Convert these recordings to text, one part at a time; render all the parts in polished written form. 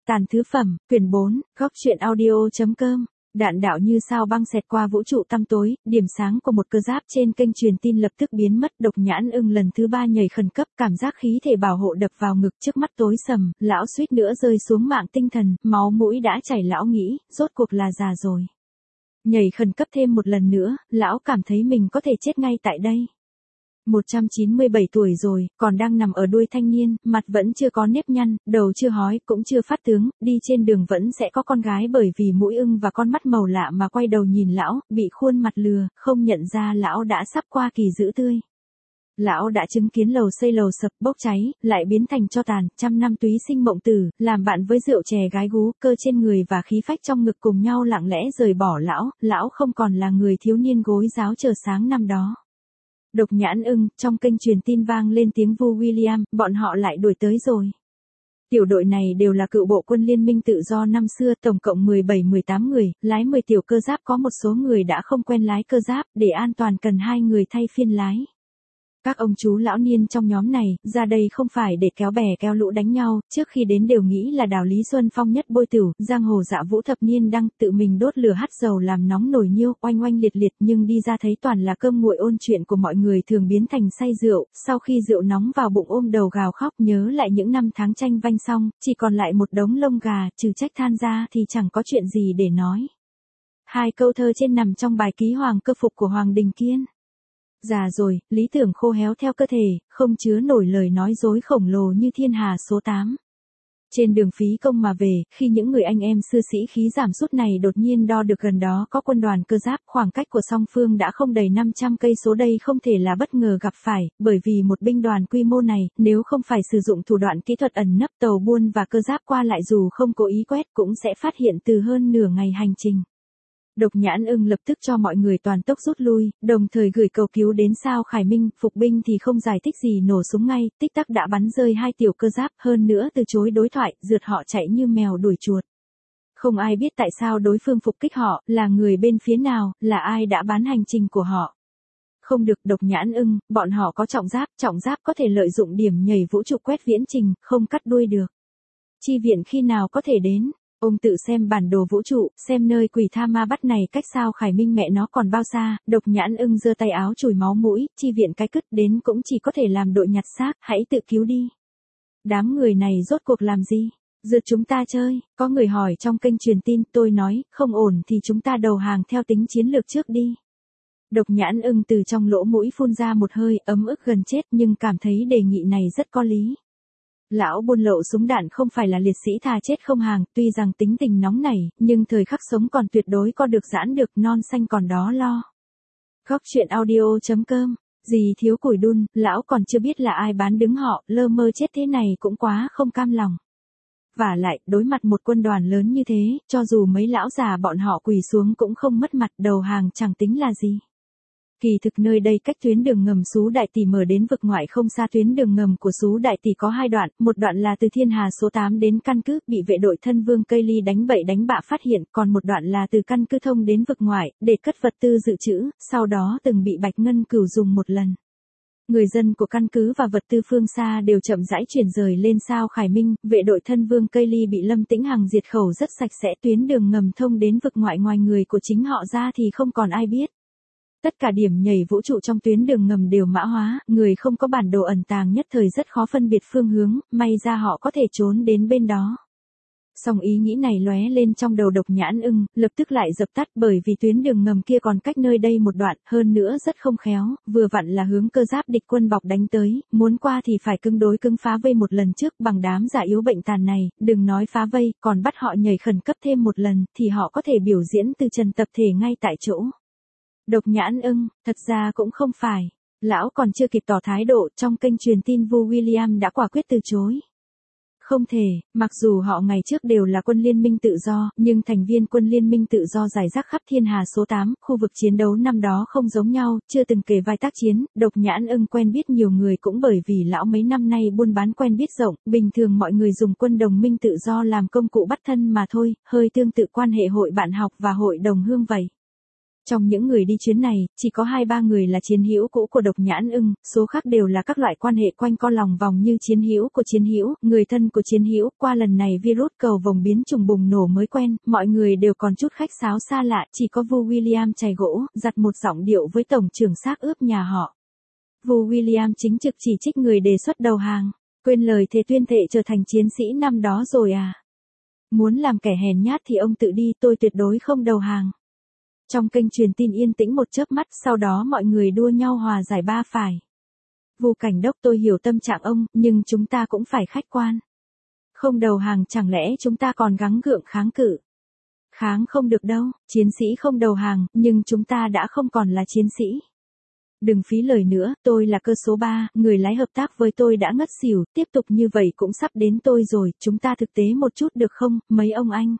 Tàn thứ phẩm, quyển 4, góc truyện audio.com. Đạn đạo như sao băng xẹt qua vũ trụ tăm tối, điểm sáng của một cơ giáp trên kênh truyền tin lập tức biến mất. Độc Nhãn Ưng lần thứ 3 nhảy khẩn cấp, cảm giác khí thể bảo hộ đập vào ngực, trước mắt tối sầm, lão suýt nữa rơi xuống mạng tinh thần, máu mũi đã chảy. Lão nghĩ, rốt cuộc là già rồi. Nhảy khẩn cấp thêm một lần nữa, lão cảm thấy mình có thể chết ngay tại đây. 197 tuổi rồi, còn đang nằm ở đuôi thanh niên, mặt vẫn chưa có nếp nhăn, đầu chưa hói, cũng chưa phát tướng, đi trên đường vẫn sẽ có con gái bởi vì mũi ưng và con mắt màu lạ mà quay đầu nhìn lão, bị khuôn mặt lừa, không nhận ra lão đã sắp qua kỳ dữ tươi. Lão đã chứng kiến lầu xây lầu sập, bốc cháy, lại biến thành tro tàn, trăm năm túy sinh mộng tử, làm bạn với rượu chè gái gú, cơ trên người và khí phách trong ngực cùng nhau lặng lẽ rời bỏ lão không còn là người thiếu niên gối giáo chờ sáng năm đó. Độc Nhãn Ưng, trong kênh truyền tin vang lên tiếng vu William, bọn họ lại đuổi tới rồi. Tiểu đội này đều là cựu bộ quân liên minh tự do năm xưa, tổng cộng 17-18 người, lái 10 tiểu cơ giáp, có một số người đã không quen lái cơ giáp, để an toàn cần 2 người thay phiên lái. Các ông chú lão niên trong nhóm này, ra đây không phải để kéo bè kéo lũ đánh nhau, trước khi đến đều nghĩ là đào Lý Xuân Phong nhất bôi tửu, giang hồ dạ vũ thập niên đăng, tự mình đốt lửa hắt dầu làm nóng nồi niêu, oanh oanh liệt liệt, nhưng đi ra thấy toàn là cơm nguội ôn chuyện của mọi người thường biến thành say rượu, sau khi rượu nóng vào bụng ôm đầu gào khóc nhớ lại những năm tháng tranh vanh xong, chỉ còn lại một đống lông gà, trừ trách than ra thì chẳng có chuyện gì để nói. 2 câu thơ trên nằm trong bài ký Hoàng Cơ Phục của Hoàng Đình Kiên. Già rồi, lý tưởng khô héo theo cơ thể, không chứa nổi lời nói dối khổng lồ như thiên hà số 8. Trên đường phí công mà về, khi những người anh em sư sĩ khí giảm sút này đột nhiên đo được gần đó có quân đoàn cơ giáp, khoảng cách của song phương đã không đầy 500 cây số, đây không thể là bất ngờ gặp phải, bởi vì một binh đoàn quy mô này, nếu không phải sử dụng thủ đoạn kỹ thuật ẩn nấp, tàu buôn và cơ giáp qua lại dù không cố ý quét cũng sẽ phát hiện từ hơn nửa ngày hành trình. Độc Nhãn Ưng lập tức cho mọi người toàn tốc rút lui, đồng thời gửi cầu cứu đến Sao Khải Minh, phục binh thì không giải thích gì nổ súng ngay, tích tắc đã bắn rơi 2 tiểu cơ giáp, hơn nữa từ chối đối thoại, rượt họ chạy như mèo đuổi chuột. Không ai biết tại sao đối phương phục kích họ, là người bên phía nào, là ai đã bán hành trình của họ. Không được. Độc Nhãn Ưng, bọn họ có trọng giáp có thể lợi dụng điểm nhảy vũ trụ quét viễn trình, không cắt đuôi được. Chi viện khi nào có thể đến? Ông tự xem bản đồ vũ trụ, xem nơi quỷ tha ma bắt này cách Sao Khải Minh mẹ nó còn bao xa. Độc Nhãn Ưng giơ tay áo chùi máu mũi, chi viện cái cứt đến cũng chỉ có thể làm đội nhặt xác, hãy tự cứu đi. Đám người này rốt cuộc làm gì? Rượt chúng ta chơi, có người hỏi trong kênh truyền tin, tôi nói, không ổn thì chúng ta đầu hàng theo tính chiến lược trước đi. Độc Nhãn Ưng từ trong lỗ mũi phun ra một hơi, ấm ức gần chết nhưng cảm thấy đề nghị này rất có lý. Lão buôn lậu súng đạn không phải là liệt sĩ thà chết không hàng, tuy rằng tính tình nóng nảy, nhưng thời khắc sống còn tuyệt đối co được giãn được, non xanh còn đó lo. Góc truyện audio.com. Gì thiếu củi đun, lão còn chưa biết là ai bán đứng họ, lơ mơ chết thế này cũng quá không cam lòng. Vả lại, đối mặt một quân đoàn lớn như thế, cho dù mấy lão già bọn họ quỳ xuống cũng không mất mặt, đầu hàng chẳng tính là gì. Kỳ thực nơi đây cách tuyến đường ngầm Sú Đại Tỷ mở đến vực ngoại không xa. Tuyến đường ngầm của Sú Đại Tỷ có 2 đoạn, một đoạn là từ Thiên Hà số 8 đến căn cứ, bị vệ đội Thân Vương Cây Ly đánh bậy đánh bạ phát hiện, còn một đoạn là từ căn cứ thông đến vực ngoại, để cất vật tư dự trữ, sau đó từng bị Bạch Ngân Cửu dùng một lần. Người dân của căn cứ và vật tư phương xa đều chậm rãi chuyển rời lên Sao Khải Minh, vệ đội Thân Vương Cây Ly bị Lâm Tĩnh Hằng diệt khẩu rất sạch sẽ. Tuyến đường ngầm thông đến vực ngoại ngoài người của chính họ ra thì không còn ai biết. Tất cả điểm nhảy vũ trụ trong tuyến đường ngầm đều mã hóa, người không có bản đồ ẩn tàng nhất thời rất khó phân biệt phương hướng, may ra họ có thể trốn đến bên đó. Song ý nghĩ này lóe lên trong đầu Độc Nhãn Ưng, lập tức lại dập tắt bởi vì tuyến đường ngầm kia còn cách nơi đây một đoạn, hơn nữa rất không khéo, vừa vặn là hướng cơ giáp địch quân bọc đánh tới, muốn qua thì phải cứng đối cứng phá vây một lần trước bằng đám giả yếu bệnh tàn này, đừng nói phá vây, còn bắt họ nhảy khẩn cấp thêm một lần, thì họ có thể biểu diễn từ trần tập thể ngay tại chỗ. Độc Nhãn Ưng, thật ra cũng không phải. Lão còn chưa kịp tỏ thái độ, trong kênh truyền tin vu William đã quả quyết từ chối. Không thể, mặc dù họ ngày trước đều là quân liên minh tự do, nhưng thành viên quân liên minh tự do rải rác khắp Thiên Hà số 8, khu vực chiến đấu năm đó không giống nhau, chưa từng kề vai tác chiến. Độc Nhãn Ưng quen biết nhiều người cũng bởi vì lão mấy năm nay buôn bán quen biết rộng, bình thường mọi người dùng quân đồng minh tự do làm công cụ bắt thân mà thôi, hơi tương tự quan hệ hội bạn học và hội đồng hương vậy. Trong những người đi chuyến này, chỉ có 2-3 người là chiến hữu cũ của Độc Nhãn Ưng, số khác đều là các loại quan hệ quanh co lòng vòng như chiến hữu của chiến hữu, người thân của chiến hữu. Qua lần này virus cầu vồng biến chủng bùng nổ mới quen, mọi người đều còn chút khách sáo xa lạ, chỉ có Vu William chày gỗ, giặt một giọng điệu với tổng trưởng xác ướp nhà họ. Vu William chính trực chỉ trích người đề xuất đầu hàng, quên lời thề tuyên thệ trở thành chiến sĩ năm đó rồi à? Muốn làm kẻ hèn nhát thì ông tự đi, tôi tuyệt đối không đầu hàng. Trong kênh truyền tin yên tĩnh một chớp mắt, sau đó mọi người đua nhau hòa giải ba phải. Vu Cảnh Đốc, tôi hiểu tâm trạng ông, nhưng chúng ta cũng phải khách quan. Không đầu hàng chẳng lẽ chúng ta còn gắng gượng kháng cự? Kháng không được đâu, chiến sĩ không đầu hàng, nhưng chúng ta đã không còn là chiến sĩ. Đừng phí lời nữa, tôi là cơ số 3, người lái hợp tác với tôi đã ngất xỉu, tiếp tục như vậy cũng sắp đến tôi rồi, chúng ta thực tế một chút được không, mấy ông anh?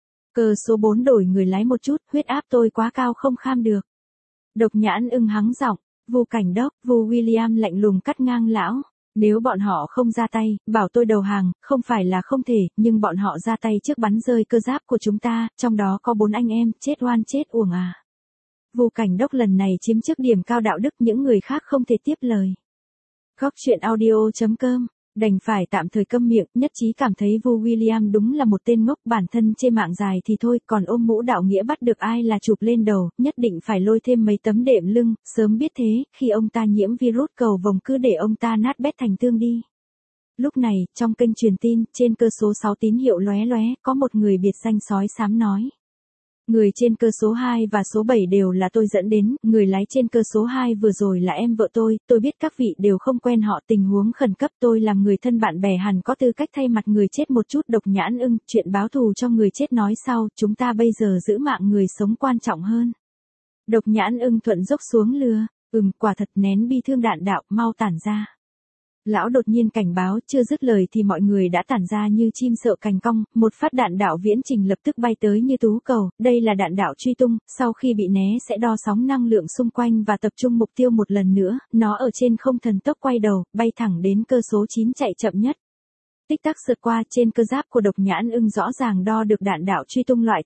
Cơ số 4 đổi người lái một chút, huyết áp tôi quá cao không kham được. Độc Nhãn Ưng hắng giọng, Vu Cảnh Đốc, Vu William lạnh lùng cắt ngang lão. Nếu bọn họ không ra tay, bảo tôi đầu hàng, không phải là không thể, nhưng bọn họ ra tay trước bắn rơi cơ giáp của chúng ta, trong đó có 4 anh em, chết oan chết uổng à. Vu Cảnh Đốc lần này chiếm trước điểm cao đạo đức, những người khác không thể tiếp lời. Góc truyện audio.com, đành phải tạm thời câm miệng, nhất trí cảm thấy Vu William đúng là một tên ngốc, bản thân chê mạng dài thì thôi, còn ôm mũ đạo nghĩa bắt được ai là chụp lên đầu, nhất định phải lôi thêm mấy tấm đệm lưng, sớm biết thế, khi ông ta nhiễm virus cầu vồng cứ để ông ta nát bét thành tương đi. Lúc này, trong kênh truyền tin, trên cơ số 6 tín hiệu lóe lóe, có một người biệt danh sói xám nói. Người trên cơ số 2 và số 7 đều là tôi dẫn đến, người lái trên cơ số 2 vừa rồi là em vợ tôi biết các vị đều không quen họ, tình huống khẩn cấp, tôi làm người thân bạn bè hẳn có tư cách thay mặt người chết một chút. Độc Nhãn Ưng, chuyện báo thù cho người chết nói sau, chúng ta bây giờ giữ mạng người sống quan trọng hơn. Độc Nhãn Ưng thuận dốc xuống lừa, quả thật nén bi thương đạn đạo, mau tản ra. Lão đột nhiên cảnh báo, chưa dứt lời thì mọi người đã tản ra như chim sợ cành cong, một phát đạn đạo viễn trình lập tức bay tới như tú cầu, đây là đạn đạo truy tung, sau khi bị né sẽ đo sóng năng lượng xung quanh và tập trung mục tiêu một lần nữa, nó ở trên không thần tốc quay đầu, bay thẳng đến cơ số 9 chạy chậm nhất. Tích tắc sượt qua, trên cơ giáp của Độc Nhãn Ưng rõ ràng đo được đạn đạo truy tung loại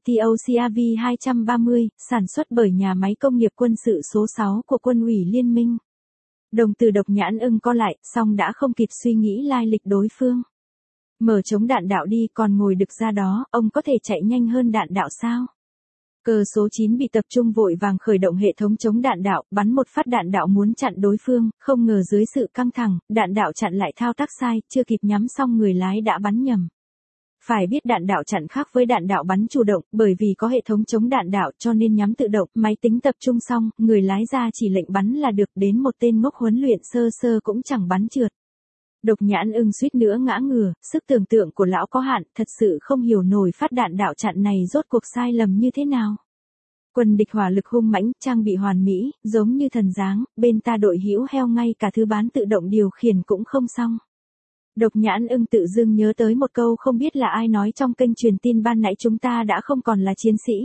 TOCAV-230, sản xuất bởi nhà máy công nghiệp quân sự số 6 của Quân ủy Liên minh. Đồng tử Độc Nhãn Ưng co lại, song đã không kịp suy nghĩ lai lịch đối phương. Mở chống đạn đạo đi, còn ngồi đực ra đó, ông có thể chạy nhanh hơn đạn đạo sao? Cơ số 9 bị tập trung vội vàng khởi động hệ thống chống đạn đạo, bắn một phát đạn đạo muốn chặn đối phương, không ngờ dưới sự căng thẳng, đạn đạo chặn lại thao tác sai, chưa kịp nhắm xong người lái đã bắn nhầm. Phải biết đạn đạo chặn khác với đạn đạo bắn chủ động, bởi vì có hệ thống chống đạn đạo cho nên nhắm tự động, máy tính tập trung xong, người lái ra chỉ lệnh bắn là được, đến một tên ngốc huấn luyện sơ sơ cũng chẳng bắn trượt. Độc Nhãn Ưng suýt nữa ngã ngửa, sức tưởng tượng của lão có hạn, thật sự không hiểu nổi phát đạn đạo chặn này rốt cuộc sai lầm như thế nào. Quân địch hỏa lực hung mãnh, trang bị hoàn mỹ, giống như thần dáng, bên ta đội hữu heo ngay cả thứ bán tự động điều khiển cũng không xong. Độc Nhãn Ưng tự dưng nhớ tới một câu không biết là ai nói trong kênh truyền tin ban nãy, chúng ta đã không còn là chiến sĩ.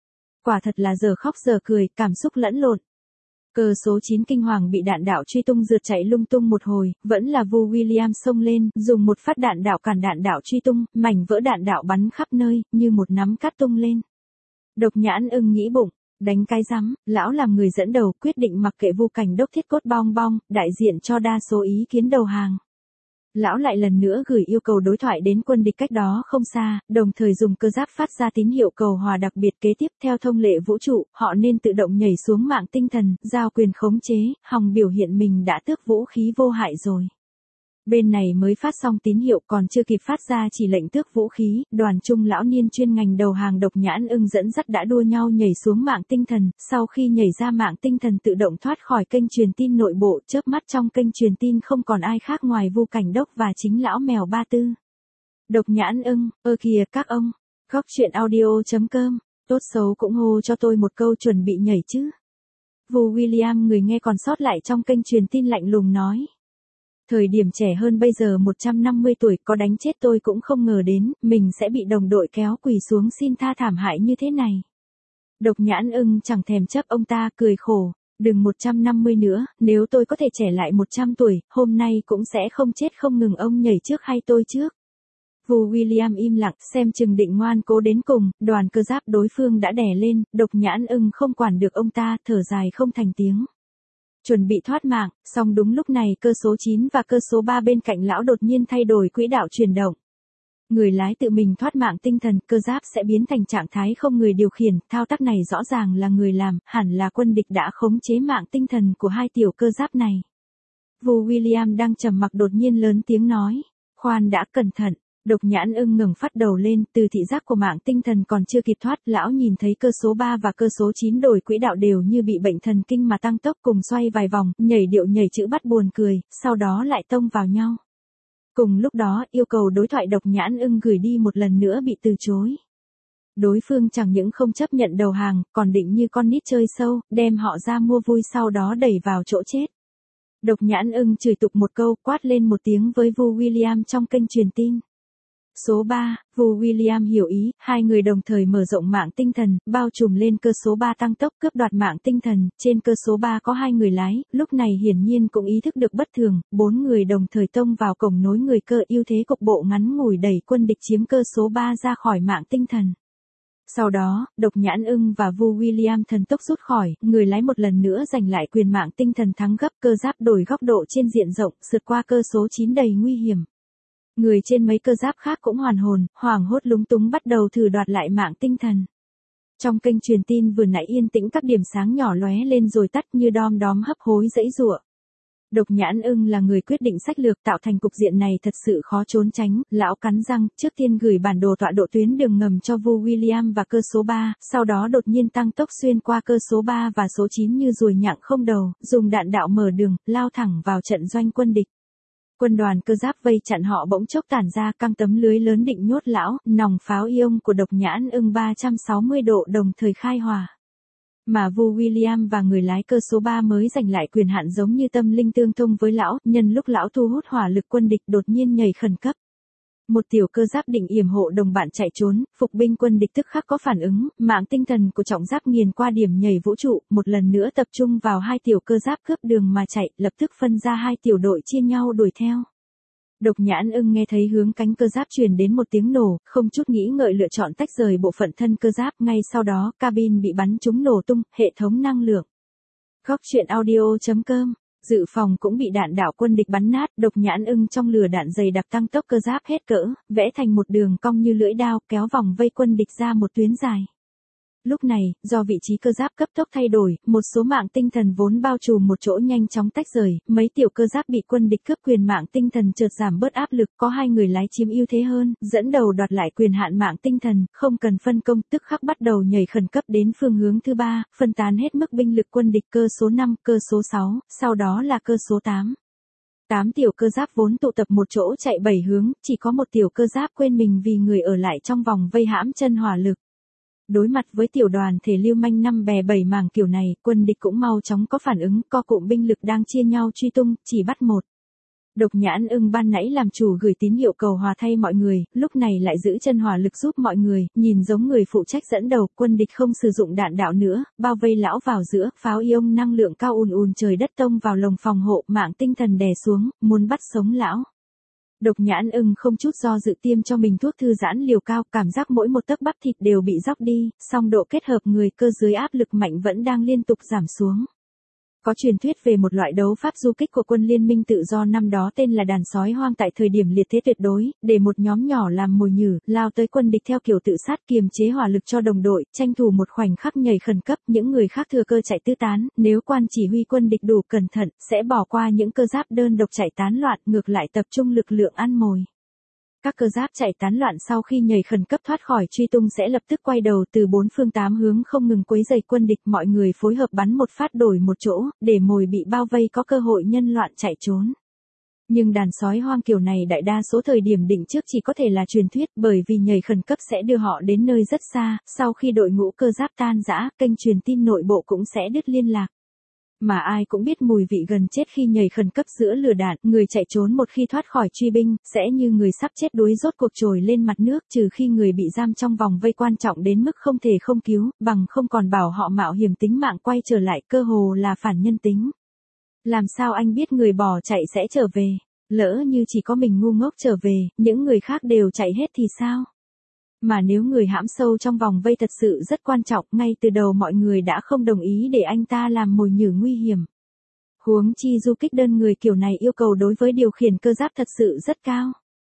Quả thật là giờ khóc giờ cười, cảm xúc lẫn lộn. Cơ số 9 kinh hoàng bị đạn đạo truy tung rượt chạy lung tung một hồi, vẫn là Vu William xông lên, dùng một phát đạn đạo cản đạn đạo truy tung, mảnh vỡ đạn đạo bắn khắp nơi, như một nắm cát tung lên. Độc Nhãn Ưng nghĩ bụng, đánh cái rắm, lão làm người dẫn đầu, quyết định mặc kệ Vu Cảnh Đốc thiết cốt bong bong, đại diện cho đa số ý kiến đầu hàng. Lão lại lần nữa gửi yêu cầu đối thoại đến quân địch cách đó không xa, đồng thời dùng cơ giáp phát ra tín hiệu cầu hòa đặc biệt kế tiếp. Theo thông lệ vũ trụ, họ nên tự động nhảy xuống mạng tinh thần, giao quyền khống chế, hòng biểu hiện mình đã tước vũ khí vô hại rồi. Bên này mới phát xong tín hiệu, còn chưa kịp phát ra chỉ lệnh tước vũ khí, đoàn trung lão niên chuyên ngành đầu hàng Độc Nhãn Ưng dẫn dắt đã đua nhau nhảy xuống mạng tinh thần, sau khi nhảy ra mạng tinh thần tự động thoát khỏi kênh truyền tin nội bộ, chớp mắt trong kênh truyền tin không còn ai khác ngoài Vu Cảnh Đốc và chính lão mèo Ba Tư. Độc Nhãn Ưng, kìa các ông, góc truyện audio.com, tốt xấu cũng hô cho tôi một câu chuẩn bị nhảy chứ. Vu William người nghe còn sót lại trong kênh truyền tin lạnh lùng nói. Thời điểm trẻ hơn bây giờ 150 tuổi, có đánh chết tôi cũng không ngờ đến, mình sẽ bị đồng đội kéo quỳ xuống xin tha thảm hại như thế này. Độc Nhãn Ưng chẳng thèm chấp ông ta, cười khổ, đừng 150 nữa, nếu tôi có thể trẻ lại 100 tuổi, hôm nay cũng sẽ không chết không ngừng, ông nhảy trước hay tôi trước. Vu William im lặng, xem chừng định ngoan cố đến cùng, đoàn cơ giáp đối phương đã đè lên, Độc Nhãn Ưng không quản được ông ta, thở dài không thành tiếng. Chuẩn bị thoát mạng, song đúng lúc này cơ số 9 và cơ số 3 bên cạnh lão đột nhiên thay đổi quỹ đạo chuyển động. Người lái tự mình thoát mạng tinh thần, cơ giáp sẽ biến thành trạng thái không người điều khiển, thao tác này rõ ràng là người làm, hẳn là quân địch đã khống chế mạng tinh thần của hai tiểu cơ giáp này. Vu William đang trầm mặc đột nhiên lớn tiếng nói, khoan đã, cẩn thận. Độc Nhãn Ưng ngẩng phát đầu lên, từ thị giác của mạng tinh thần còn chưa kịp thoát, lão nhìn thấy cơ số 3 và cơ số 9 đổi quỹ đạo đều như bị bệnh thần kinh mà tăng tốc cùng xoay vài vòng, nhảy điệu nhảy chữ bắt buồn cười, sau đó lại tông vào nhau. Cùng lúc đó, yêu cầu đối thoại Độc Nhãn Ưng gửi đi một lần nữa bị từ chối. Đối phương chẳng những không chấp nhận đầu hàng, còn định như con nít chơi sâu, đem họ ra mua vui sau đó đẩy vào chỗ chết. Độc Nhãn Ưng chửi tục một câu, quát lên một tiếng với Vu William trong kênh truyền tin. Số 3, Vu William hiểu ý, hai người đồng thời mở rộng mạng tinh thần, bao trùm lên cơ số 3 tăng tốc cướp đoạt mạng tinh thần, trên cơ số 3 có 2 người lái, lúc này hiển nhiên cũng ý thức được bất thường, 4 người đồng thời tông vào cổng nối người cơ, ưu thế cục bộ ngắn ngủi đẩy quân địch chiếm cơ số 3 ra khỏi mạng tinh thần. Sau đó, Độc Nhãn Ưng và Vu William thần tốc rút khỏi, người lái một lần nữa giành lại quyền mạng tinh thần thắng gấp, cơ giáp đổi góc độ trên diện rộng, sượt qua cơ số 9 đầy nguy hiểm. Người trên mấy cơ giáp khác cũng hoàn hồn, hoảng hốt lúng túng bắt đầu thử đoạt lại mạng tinh thần. Trong kênh truyền tin vừa nãy yên tĩnh, các điểm sáng nhỏ lóe lên rồi tắt như đom đóm hấp hối giãy giụa. Độc Nhãn Ưng là người quyết định sách lược, tạo thành cục diện này thật sự khó trốn tránh, lão cắn răng, trước tiên gửi bản đồ tọa độ tuyến đường ngầm cho Vu William và cơ số 3, sau đó đột nhiên tăng tốc xuyên qua cơ số 3 và số 9 như ruồi nhặng không đầu, dùng đạn đạo mở đường, lao thẳng vào trận doanh quân địch. Quân đoàn cơ giáp vây chặn họ bỗng chốc tản ra, căng tấm lưới lớn định nhốt lão, nòng pháo ion của Độc Nhãn Ưng 360 độ đồng thời khai hỏa. Mà Vu William và người lái cơ số 3 mới giành lại quyền hạn giống như tâm linh tương thông với lão, nhân lúc lão thu hút hỏa lực quân địch đột nhiên nhảy khẩn cấp. Một tiểu cơ giáp định yểm hộ đồng bạn chạy trốn, phục binh quân địch tức khắc có phản ứng, mạng tinh thần của trọng giáp nghiền qua điểm nhảy vũ trụ, một lần nữa tập trung vào hai tiểu cơ giáp cướp đường mà chạy, lập tức phân ra hai tiểu đội chia nhau đuổi theo. Độc Nhãn Ưng nghe thấy hướng cánh cơ giáp truyền đến một tiếng nổ, không chút nghĩ ngợi lựa chọn tách rời bộ phận thân cơ giáp, ngay sau đó, cabin bị bắn trúng nổ tung, hệ thống năng lượng. Góc truyện audio.com. Dự phòng cũng bị đạn đạo quân địch bắn nát, Độc Nhãn Ưng trong lửa đạn dày đặc tăng tốc cơ giáp hết cỡ, vẽ thành một đường cong như lưỡi dao, kéo vòng vây quân địch ra một tuyến dài. Lúc này, do vị trí cơ giáp cấp tốc thay đổi, một số mạng tinh thần vốn bao trùm một chỗ nhanh chóng tách rời, mấy tiểu cơ giáp bị quân địch cướp quyền mạng tinh thần chợt giảm bớt áp lực, có hai người lái chiếm ưu thế hơn, dẫn đầu đoạt lại quyền hạn mạng tinh thần, không cần phân công, tức khắc bắt đầu nhảy khẩn cấp đến phương hướng thứ 3, phân tán hết mức binh lực quân địch, cơ số 5, cơ số 6, sau đó là cơ số 8. 8 tiểu cơ giáp vốn tụ tập một chỗ chạy 7 hướng, chỉ có một tiểu cơ giáp quên mình vì người ở lại trong vòng vây hãm chân hỏa lực. Đối mặt với tiểu đoàn thể lưu manh 5 bè 7 mảng kiểu này, quân địch cũng mau chóng có phản ứng, co cụm binh lực đang chia nhau truy tung, chỉ bắt một. Độc Nhãn Ưng ban nãy làm chủ gửi tín hiệu cầu hòa thay mọi người, lúc này lại giữ chân hỏa lực giúp mọi người, nhìn giống người phụ trách dẫn đầu, quân địch không sử dụng đạn đạo nữa, bao vây lão vào giữa, pháo ion năng lượng cao ùn ùn trời đất tông vào lồng phòng hộ, mạng tinh thần đè xuống, muốn bắt sống lão. Độc Nhãn Ưng không chút do dự tiêm cho mình thuốc thư giãn liều cao, cảm giác mỗi một tấc bắp thịt đều bị róc đi, song độ kết hợp người cơ dưới áp lực mạnh vẫn đang liên tục giảm xuống. Có truyền thuyết về một loại đấu pháp du kích của quân liên minh tự do năm đó tên là đàn sói hoang, tại thời điểm liệt thế tuyệt đối, để một nhóm nhỏ làm mồi nhử, lao tới quân địch theo kiểu tự sát, kiềm chế hỏa lực cho đồng đội, tranh thủ một khoảnh khắc nhảy khẩn cấp, những người khác thừa cơ chạy tứ tán, nếu quan chỉ huy quân địch đủ cẩn thận, sẽ bỏ qua những cơ giáp đơn độc chạy tán loạn, ngược lại tập trung lực lượng ăn mồi. Các cơ giáp chạy tán loạn sau khi nhảy khẩn cấp thoát khỏi truy tung sẽ lập tức quay đầu từ 4 phương 8 hướng không ngừng quấy rầy quân địch, mọi người phối hợp bắn một phát đổi một chỗ, để mồi bị bao vây có cơ hội nhân loạn chạy trốn. Nhưng đàn sói hoang kiểu này đại đa số thời điểm định trước chỉ có thể là truyền thuyết, bởi vì nhảy khẩn cấp sẽ đưa họ đến nơi rất xa, sau khi đội ngũ cơ giáp tan rã, kênh truyền tin nội bộ cũng sẽ đứt liên lạc. Mà ai cũng biết mùi vị gần chết khi nhảy khẩn cấp giữa lửa đạn, người chạy trốn một khi thoát khỏi truy binh, sẽ như người sắp chết đuối rốt cuộc trồi lên mặt nước, trừ khi người bị giam trong vòng vây quan trọng đến mức không thể không cứu, bằng không còn bảo họ mạo hiểm tính mạng quay trở lại, cơ hồ là phản nhân tính. Làm sao anh biết người bỏ chạy sẽ trở về? Lỡ như chỉ có mình ngu ngốc trở về, những người khác đều chạy hết thì sao? Mà nếu người hãm sâu trong vòng vây thật sự rất quan trọng, ngay từ đầu mọi người đã không đồng ý để anh ta làm mồi nhử nguy hiểm. Huống chi du kích đơn người kiểu này yêu cầu đối với điều khiển cơ giáp thật sự rất cao.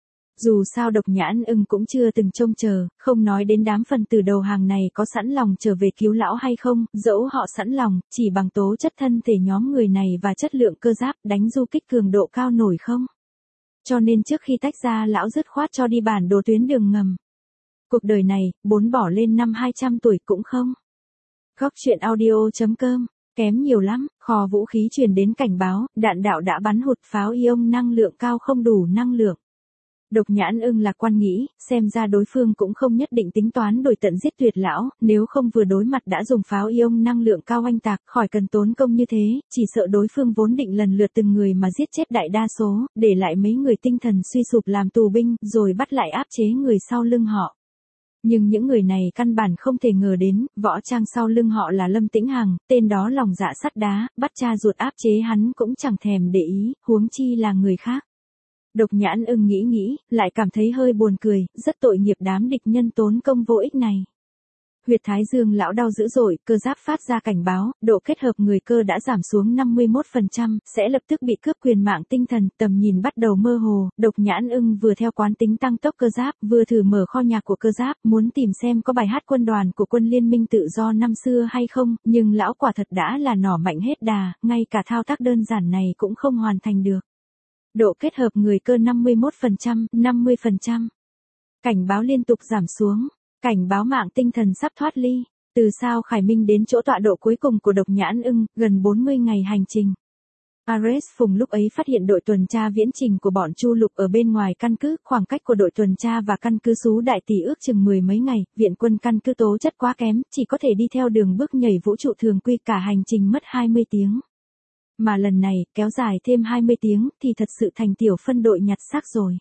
Dù sao Độc Nhãn Ưng cũng chưa từng trông chờ, không nói đến đám phần tử đầu hàng này có sẵn lòng trở về cứu lão hay không, dẫu họ sẵn lòng, chỉ bằng tố chất thân thể nhóm người này và chất lượng cơ giáp đánh du kích cường độ cao nổi không. Cho nên trước khi tách ra lão dứt khoát cho đi bản đồ tuyến đường ngầm. Cuộc đời này, bốn bỏ lên năm 200 tuổi cũng không. Góc truyện audio.com, kém nhiều lắm, kho vũ khí truyền đến cảnh báo, đạn đạo đã bắn hụt pháo ion năng lượng cao không đủ năng lượng. Độc Nhãn Ưng lạc quan nghĩ, xem ra đối phương cũng không nhất định tính toán đổi tận giết tuyệt lão, nếu không vừa đối mặt đã dùng pháo ion năng lượng cao oanh tạc, khỏi cần tốn công như thế, chỉ sợ đối phương vốn định lần lượt từng người mà giết chết đại đa số, để lại mấy người tinh thần suy sụp làm tù binh, rồi bắt lại áp chế người sau lưng họ. Nhưng những người này căn bản không thể ngờ đến, võ trang sau lưng họ là Lâm Tĩnh Hằng, tên đó lòng dạ sắt đá, bắt cha ruột áp chế hắn cũng chẳng thèm để ý, huống chi là người khác. Độc Nhãn Ưng nghĩ, lại cảm thấy hơi buồn cười, rất tội nghiệp đám địch nhân tốn công vô ích này. Huyệt thái dương lão đau dữ dội, cơ giáp phát ra cảnh báo, độ kết hợp người cơ đã giảm xuống 51%, sẽ lập tức bị cướp quyền mạng tinh thần, tầm nhìn bắt đầu mơ hồ. Độc Nhãn Ưng vừa theo quán tính tăng tốc cơ giáp, vừa thử mở kho nhạc của cơ giáp, muốn tìm xem có bài hát quân đoàn của quân liên minh tự do năm xưa hay không, nhưng lão quả thật đã là nỏ mạnh hết đà, ngay cả thao tác đơn giản này cũng không hoàn thành được. Độ kết hợp người cơ 51%, 50%. Cảnh báo liên tục giảm xuống. Cảnh báo mạng tinh thần sắp thoát ly. Từ sao Khải Minh đến chỗ tọa độ cuối cùng của Độc Nhãn Ưng, gần 40 ngày hành trình. Ares Phùng lúc ấy phát hiện đội tuần tra viễn trình của bọn Chu Lục ở bên ngoài căn cứ, khoảng cách của đội tuần tra và căn cứ Sú Đại Tỷ ước chừng 10 mấy ngày, viện quân căn cứ tố chất quá kém, chỉ có thể đi theo đường bước nhảy vũ trụ thường quy, cả hành trình mất 20 tiếng. Mà lần này, kéo dài thêm 20 tiếng, thì thật sự thành tiểu phân đội nhặt xác rồi.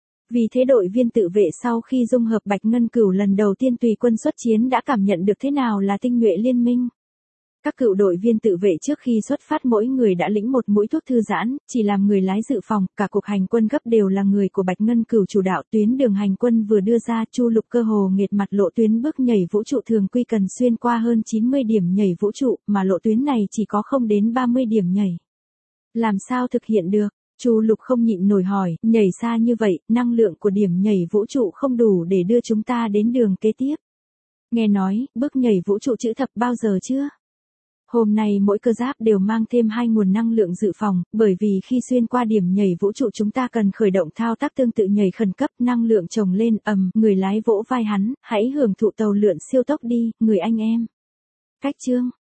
Vì thế đội viên tự vệ sau khi dung hợp Bạch Ngân Cửu lần đầu tiên tùy quân xuất chiến đã cảm nhận được thế nào là tinh nhuệ liên minh. Các cựu đội viên tự vệ trước khi xuất phát mỗi người đã lĩnh một mũi thuốc thư giãn, chỉ làm người lái dự phòng, cả cuộc hành quân gấp đều là người của Bạch Ngân Cửu chủ đạo. Tuyến đường hành quân vừa đưa ra, Chu Lục cơ hồ nghệt mặt lộ tuyến bước nhảy vũ trụ thường quy cần xuyên qua hơn 90 điểm nhảy vũ trụ, mà lộ tuyến này chỉ có không đến 30 điểm nhảy. Làm sao thực hiện được? Chu Lục không nhịn nổi hỏi, nhảy xa như vậy, năng lượng của điểm nhảy vũ trụ không đủ để đưa chúng ta đến đường kế tiếp. Nghe nói, bước nhảy vũ trụ chữ thập bao giờ chưa? Hôm nay mỗi cơ giáp đều mang thêm 2 nguồn năng lượng dự phòng, bởi vì khi xuyên qua điểm nhảy vũ trụ chúng ta cần khởi động thao tác tương tự nhảy khẩn cấp, năng lượng chồng lên, người lái vỗ vai hắn, hãy hưởng thụ tàu lượn siêu tốc đi, người anh em. Cách chương